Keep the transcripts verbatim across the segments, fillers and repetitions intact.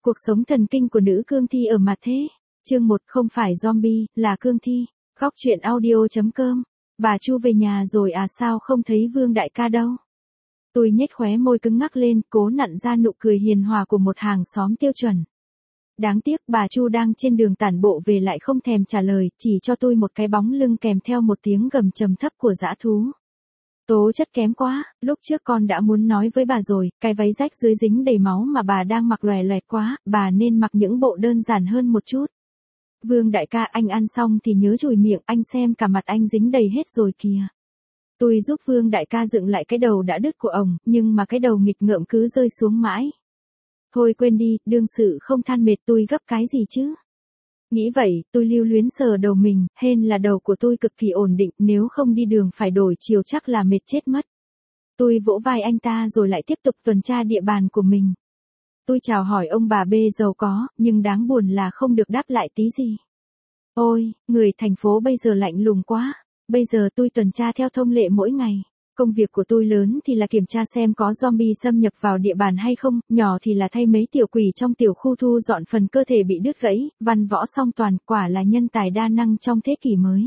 Cuộc sống thần kinh của nữ cương thi ở mặt thế. Chương một không phải zombie, là cương thi. Góc truyện audio.com. Bà Chu về nhà rồi à, sao không thấy Vương đại ca đâu? Tôi nhếch khóe môi cứng ngắc lên, cố nặn ra nụ cười hiền hòa của một hàng xóm tiêu chuẩn. Đáng tiếc bà Chu đang trên đường tản bộ về lại không thèm trả lời, chỉ cho tôi một cái bóng lưng kèm theo một tiếng gầm trầm thấp của dã thú. Tố chất kém quá, lúc trước con đã muốn nói với bà rồi, cái váy rách dưới dính đầy máu mà bà đang mặc lòe loẹt quá, bà nên mặc những bộ đơn giản hơn một chút. Vương đại ca, anh ăn xong thì nhớ chùi miệng, anh xem cả mặt anh dính đầy hết rồi kìa. Tôi giúp Vương đại ca dựng lại cái đầu đã đứt của ổng, nhưng mà cái đầu nghịch ngợm cứ rơi xuống mãi. Thôi quên đi, đương sự không than mệt, tôi gấp cái gì chứ? Nghĩ vậy, tôi lưu luyến sờ đầu mình, hên là đầu của tôi cực kỳ ổn định, nếu không đi đường phải đổi chiều chắc là mệt chết mất. Tôi vỗ vai anh ta rồi lại tiếp tục tuần tra địa bàn của mình. Tôi chào hỏi ông bà bê giàu có, nhưng đáng buồn là không được đáp lại tí gì. Ôi, người thành phố bây giờ lạnh lùng quá, bây giờ tôi tuần tra theo thông lệ mỗi ngày. Công việc của tôi lớn thì là kiểm tra xem có zombie xâm nhập vào địa bàn hay không, nhỏ thì là thay mấy tiểu quỷ trong tiểu khu thu dọn phần cơ thể bị đứt gãy, văn võ song toàn, quả là nhân tài đa năng trong thế kỷ mới.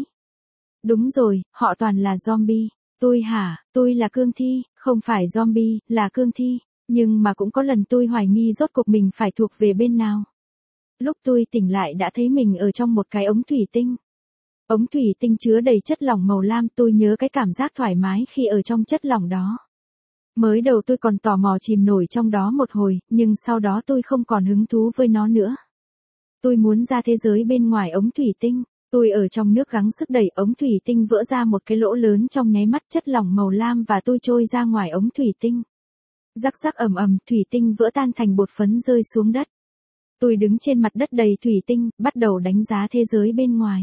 Đúng rồi, họ toàn là zombie. Tôi hả, tôi là cương thi, không phải zombie, là cương thi. Nhưng mà cũng có lần tôi hoài nghi rốt cuộc mình phải thuộc về bên nào. Lúc tôi tỉnh lại đã thấy mình ở trong một cái ống thủy tinh. Ống thủy tinh chứa đầy chất lỏng màu lam, tôi nhớ cái cảm giác thoải mái khi ở trong chất lỏng đó. Mới đầu tôi còn tò mò chìm nổi trong đó một hồi, nhưng sau đó tôi không còn hứng thú với nó nữa. Tôi muốn ra thế giới bên ngoài ống thủy tinh. Tôi ở trong nước gắng sức đẩy ống thủy tinh vỡ ra một cái lỗ lớn trong nháy mắt, chất lỏng màu lam và tôi trôi ra ngoài ống thủy tinh. Rắc rắc ầm ầm, thủy tinh vỡ tan thành bột phấn rơi xuống đất. Tôi đứng trên mặt đất đầy thủy tinh, bắt đầu đánh giá thế giới bên ngoài.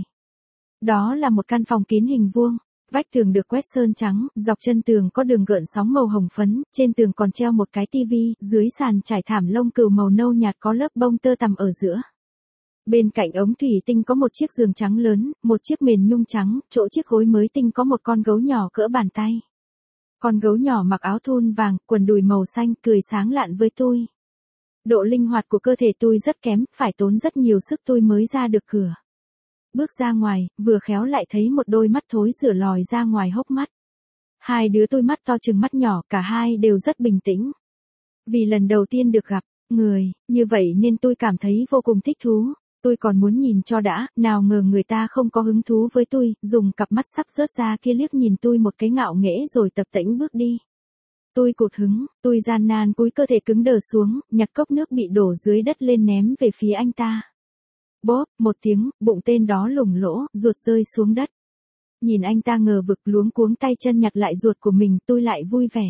Đó là một căn phòng kín hình vuông, vách tường được quét sơn trắng, dọc chân tường có đường gợn sóng màu hồng phấn, trên tường còn treo một cái tivi, dưới sàn trải thảm lông cừu màu nâu nhạt có lớp bông tơ tằm ở giữa. Bên cạnh ống thủy tinh có một chiếc giường trắng lớn, một chiếc mền nhung trắng, chỗ chiếc gối mới tinh có một con gấu nhỏ cỡ bàn tay. Con gấu nhỏ mặc áo thun vàng, quần đùi màu xanh, cười sáng lạn với tôi. Độ linh hoạt của cơ thể tôi rất kém, phải tốn rất nhiều sức tôi mới ra được cửa. Bước ra ngoài, vừa khéo lại thấy một đôi mắt thối rửa lòi ra ngoài hốc mắt. Hai đứa tôi mắt to chừng mắt nhỏ, cả hai đều rất bình tĩnh. Vì lần đầu tiên được gặp người, như vậy nên tôi cảm thấy vô cùng thích thú. Tôi còn muốn nhìn cho đã, nào ngờ người ta không có hứng thú với tôi, dùng cặp mắt sắp rớt ra kia liếc nhìn tôi một cái ngạo nghễ rồi tập tễnh bước đi. Tôi cụt hứng, tôi gian nan cúi cơ thể cứng đờ xuống, nhặt cốc nước bị đổ dưới đất lên ném về phía anh ta. Bóp, một tiếng, bụng tên đó lủng lỗ, ruột rơi xuống đất. Nhìn anh ta ngờ vực luống cuống tay chân nhặt lại ruột của mình, tôi lại vui vẻ.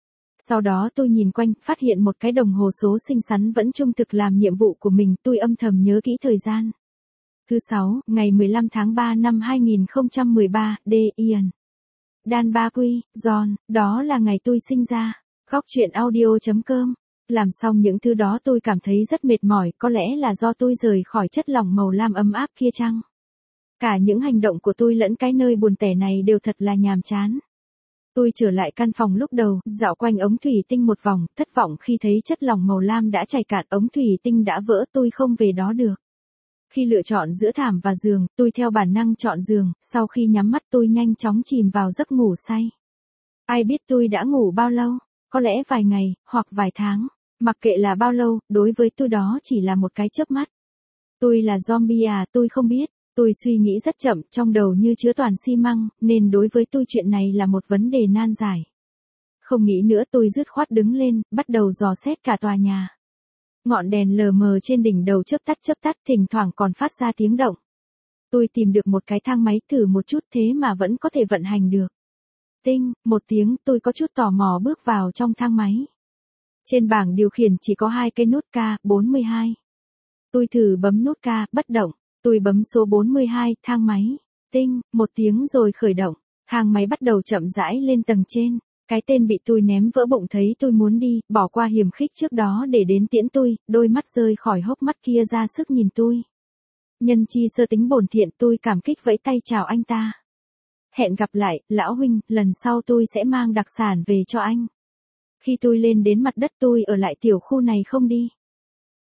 Sau đó tôi nhìn quanh, phát hiện một cái đồng hồ số xinh xắn vẫn trung thực làm nhiệm vụ của mình, tôi âm thầm nhớ kỹ thời gian. Thứ sáu, ngày mười lăm tháng ba năm hai nghìn không trăm mười ba, D. Ian. Dan Ba Quy, John, đó là ngày tôi sinh ra. Góc truyện audio.com. Làm xong những thứ đó tôi cảm thấy rất mệt mỏi, có lẽ là do tôi rời khỏi chất lỏng màu lam ấm áp kia chăng? Cả những hành động của tôi lẫn cái nơi buồn tẻ này đều thật là nhàm chán. Tôi trở lại căn phòng lúc đầu, dạo quanh ống thủy tinh một vòng, thất vọng khi thấy chất lỏng màu lam đã chảy cạn, ống thủy tinh đã vỡ, tôi không về đó được. Khi lựa chọn giữa thảm và giường, tôi theo bản năng chọn giường, sau khi nhắm mắt tôi nhanh chóng chìm vào giấc ngủ say. Ai biết tôi đã ngủ bao lâu, có lẽ vài ngày, hoặc vài tháng, mặc kệ là bao lâu, đối với tôi đó chỉ là một cái chớp mắt. Tôi là zombie à, tôi không biết. Tôi suy nghĩ rất chậm, trong đầu như chứa toàn xi măng, nên đối với tôi chuyện này là một vấn đề nan giải. Không nghĩ nữa tôi dứt khoát đứng lên, bắt đầu dò xét cả tòa nhà. Ngọn đèn lờ mờ trên đỉnh đầu chớp tắt chớp tắt, thỉnh thoảng còn phát ra tiếng động. Tôi tìm được một cái thang máy thử một chút thế mà vẫn có thể vận hành được. Tinh, một tiếng, tôi có chút tò mò bước vào trong thang máy. Trên bảng điều khiển chỉ có hai cái nút K, bốn mươi hai. Tôi thử bấm nút K, bất động. Tôi bấm số bốn mươi hai, thang máy. Tinh, một tiếng rồi khởi động. Thang máy bắt đầu chậm rãi lên tầng trên. Cái tên bị tôi ném vỡ bụng thấy tôi muốn đi, bỏ qua hiềm khích trước đó để đến tiễn tôi, đôi mắt rơi khỏi hốc mắt kia ra sức nhìn tôi. Nhân chi sơ tính bổn thiện, tôi cảm kích vẫy tay chào anh ta. Hẹn gặp lại, lão huynh, lần sau tôi sẽ mang đặc sản về cho anh. Khi tôi lên đến mặt đất tôi ở lại tiểu khu này không đi.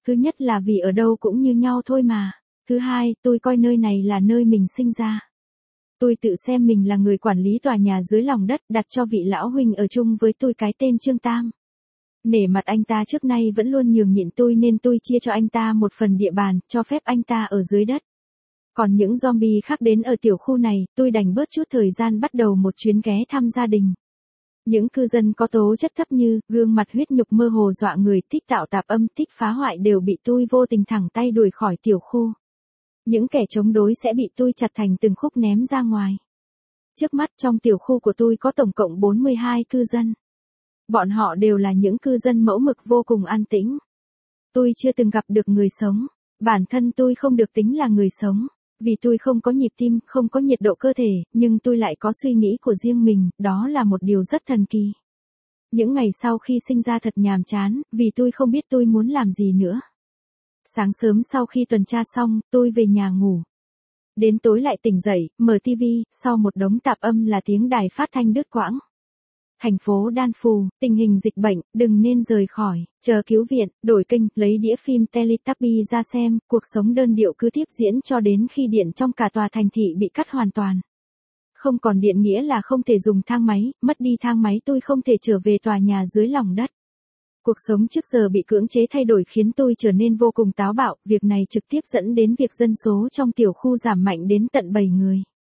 Thứ nhất là vì ở đâu cũng như nhau thôi mà. Thứ hai, tôi coi nơi này là nơi mình sinh ra. Tôi tự xem mình là người quản lý tòa nhà dưới lòng đất, đặt cho vị lão huynh ở chung với tôi cái tên Trương Tam. Nể mặt anh ta trước nay vẫn luôn nhường nhịn tôi nên tôi chia cho anh ta một phần địa bàn, cho phép anh ta ở dưới đất. Còn những zombie khác đến ở tiểu khu này, tôi đành bớt chút thời gian bắt đầu một chuyến ghé thăm gia đình. Những cư dân có tố chất thấp như, gương mặt huyết nhục mơ hồ dọa người, thích tạo tạp âm, thích phá hoại đều bị tôi vô tình thẳng tay đuổi khỏi tiểu khu. Những kẻ chống đối sẽ bị tôi chặt thành từng khúc ném ra ngoài. Trước mắt trong tiểu khu của tôi có tổng cộng bốn mươi hai cư dân. Bọn họ đều là những cư dân mẫu mực vô cùng an tĩnh. Tôi chưa từng gặp được người sống. Bản thân tôi không được tính là người sống. Vì tôi không có nhịp tim, không có nhiệt độ cơ thể, nhưng tôi lại có suy nghĩ của riêng mình, đó là một điều rất thần kỳ. Những ngày sau khi sinh ra thật nhàm chán, vì tôi không biết tôi muốn làm gì nữa. Sáng sớm sau khi tuần tra xong, tôi về nhà ngủ. Đến tối lại tỉnh dậy, mở tivi, sau một đống tạp âm là tiếng đài phát thanh đứt quãng. Thành phố Đan Phù, tình hình dịch bệnh, đừng nên rời khỏi, chờ cứu viện, đổi kênh, lấy đĩa phim Teletubby ra xem, cuộc sống đơn điệu cứ tiếp diễn cho đến khi điện trong cả tòa thành thị bị cắt hoàn toàn. Không còn điện nghĩa là không thể dùng thang máy, mất đi thang máy tôi không thể trở về tòa nhà dưới lòng đất. Cuộc sống trước giờ bị cưỡng chế thay đổi khiến tôi trở nên vô cùng táo bạo, việc này trực tiếp dẫn đến việc dân số trong tiểu khu giảm mạnh đến tận bảy người.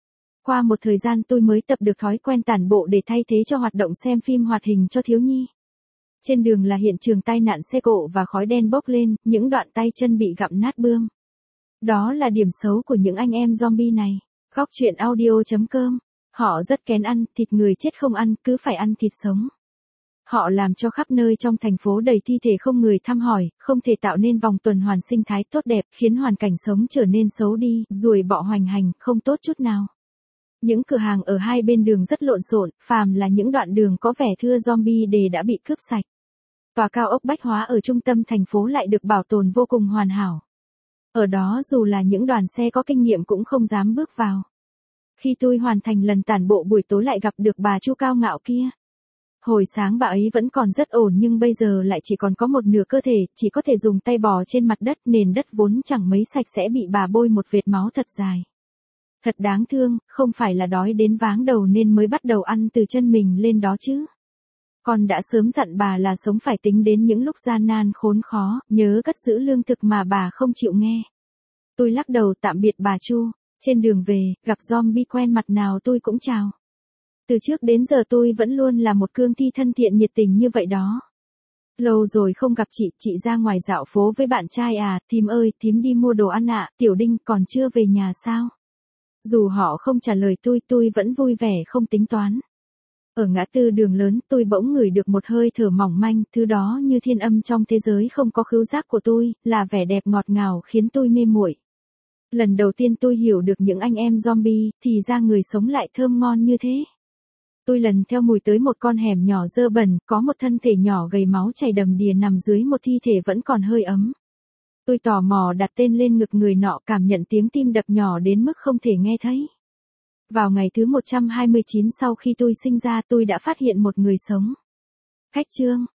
Qua một thời gian tôi mới tập được thói quen tản bộ để thay thế cho hoạt động xem phim hoạt hình cho thiếu nhi. Trên đường là hiện trường tai nạn xe cộ và khói đen bốc lên, những đoạn tay chân bị gặm nát bươm. Đó là điểm xấu của những anh em zombie này. Góc truyện audio chấm com. Họ rất kén ăn, thịt người chết không ăn, cứ phải ăn thịt sống. Họ làm cho khắp nơi trong thành phố đầy thi thể không người thăm hỏi, không thể tạo nên vòng tuần hoàn sinh thái tốt đẹp, khiến hoàn cảnh sống trở nên xấu đi, ruồi bọ hoành hành, không tốt chút nào. Những cửa hàng ở hai bên đường rất lộn xộn, phàm là những đoạn đường có vẻ thưa zombie đề đã bị cướp sạch. Tòa cao ốc bách hóa ở trung tâm thành phố lại được bảo tồn vô cùng hoàn hảo. Ở đó dù là những đoàn xe có kinh nghiệm cũng không dám bước vào. Khi tôi hoàn thành lần tản bộ buổi tối lại gặp được bà Chu cao ngạo kia. Hồi sáng bà ấy vẫn còn rất ổn nhưng bây giờ lại chỉ còn có một nửa cơ thể, chỉ có thể dùng tay bò trên mặt đất, nền đất vốn chẳng mấy sạch sẽ bị bà bôi một vệt máu thật dài. Thật đáng thương, không phải là đói đến váng đầu nên mới bắt đầu ăn từ chân mình lên đó chứ. Con đã sớm dặn bà là sống phải tính đến những lúc gian nan khốn khó, nhớ cất giữ lương thực mà bà không chịu nghe. Tôi lắc đầu tạm biệt bà Chu, trên đường về, gặp zombie quen mặt nào tôi cũng chào. Từ trước đến giờ tôi vẫn luôn là một cương thi thân thiện nhiệt tình như vậy đó. Lâu rồi không gặp chị, chị ra ngoài dạo phố với bạn trai à, thím ơi, thím đi mua đồ ăn ạ, Tiểu Đinh còn chưa về nhà sao? Dù họ không trả lời tôi, tôi vẫn vui vẻ không tính toán. Ở ngã tư đường lớn, tôi bỗng ngửi được một hơi thở mỏng manh, thứ đó như thiên âm trong thế giới không có khứu giác của tôi, là vẻ đẹp ngọt ngào khiến tôi mê muội. Lần đầu tiên tôi hiểu được những anh em zombie, thì ra người sống lại thơm ngon như thế. Tôi lần theo mùi tới một con hẻm nhỏ dơ bẩn, có một thân thể nhỏ gầy máu chảy đầm đìa nằm dưới một thi thể vẫn còn hơi ấm. Tôi tò mò đặt tên lên ngực người nọ, cảm nhận tiếng tim đập nhỏ đến mức không thể nghe thấy. Vào ngày thứ một trăm hai mươi chín sau khi tôi sinh ra tôi đã phát hiện một người sống. Khách trương,